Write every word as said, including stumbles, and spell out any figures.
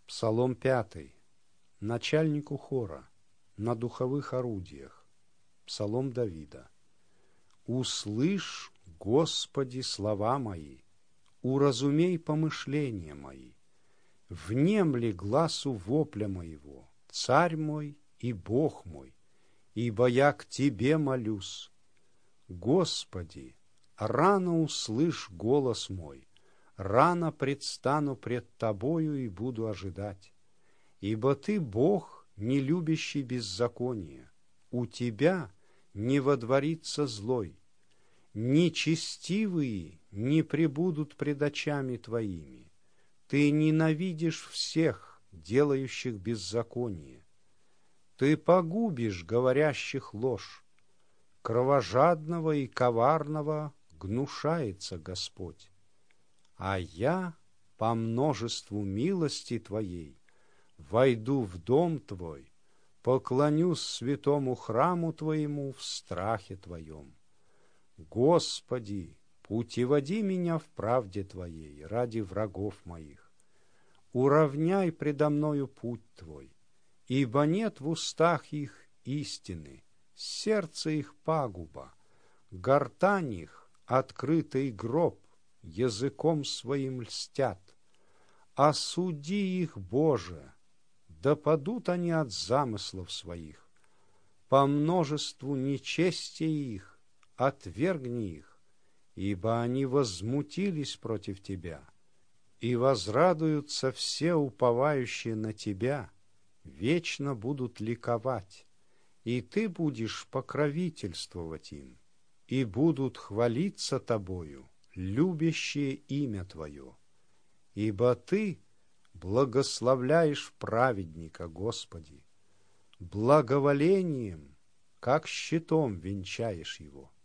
Псалом пятый. Начальнику хора на духовых орудиях. Псалом Давида. «Услышь, Господи, слова мои, уразумей помышления мои, внемли гласу вопля моего, Царь мой и Бог мой, ибо я к Тебе молюсь. Господи, рано услышь голос мой, рано предстану пред Тобою и буду ожидать. Ибо Ты Бог, не любящий беззакония, у Тебя не водворится злой, нечестивые не пребудут пред очами Твоими. Ты ненавидишь всех, делающих беззаконие. Ты погубишь говорящих ложь. Кровожадного и коварного гнушается Господь. А я по множеству милости Твоей войду в дом Твой, поклонюсь святому храму Твоему в страхе Твоем. Господи, путеводи меня в правде Твоей ради врагов моих. Уравняй предо мною путь Твой, ибо нет в устах их истины, сердце их пагуба, гортань их открытый гроб, языком своим льстят. Осуди их, Боже, да падут они от замыслов своих. По множеству нечестия их отвергни их, ибо они возмутились против Тебя, и возрадуются все уповающие на Тебя, вечно будут ликовать, и Ты будешь покровительствовать им, и будут хвалиться Тобою, любящие имя Твое. Ибо Ты благословляешь праведника, Господи, благоволением, как щитом венчаешь его.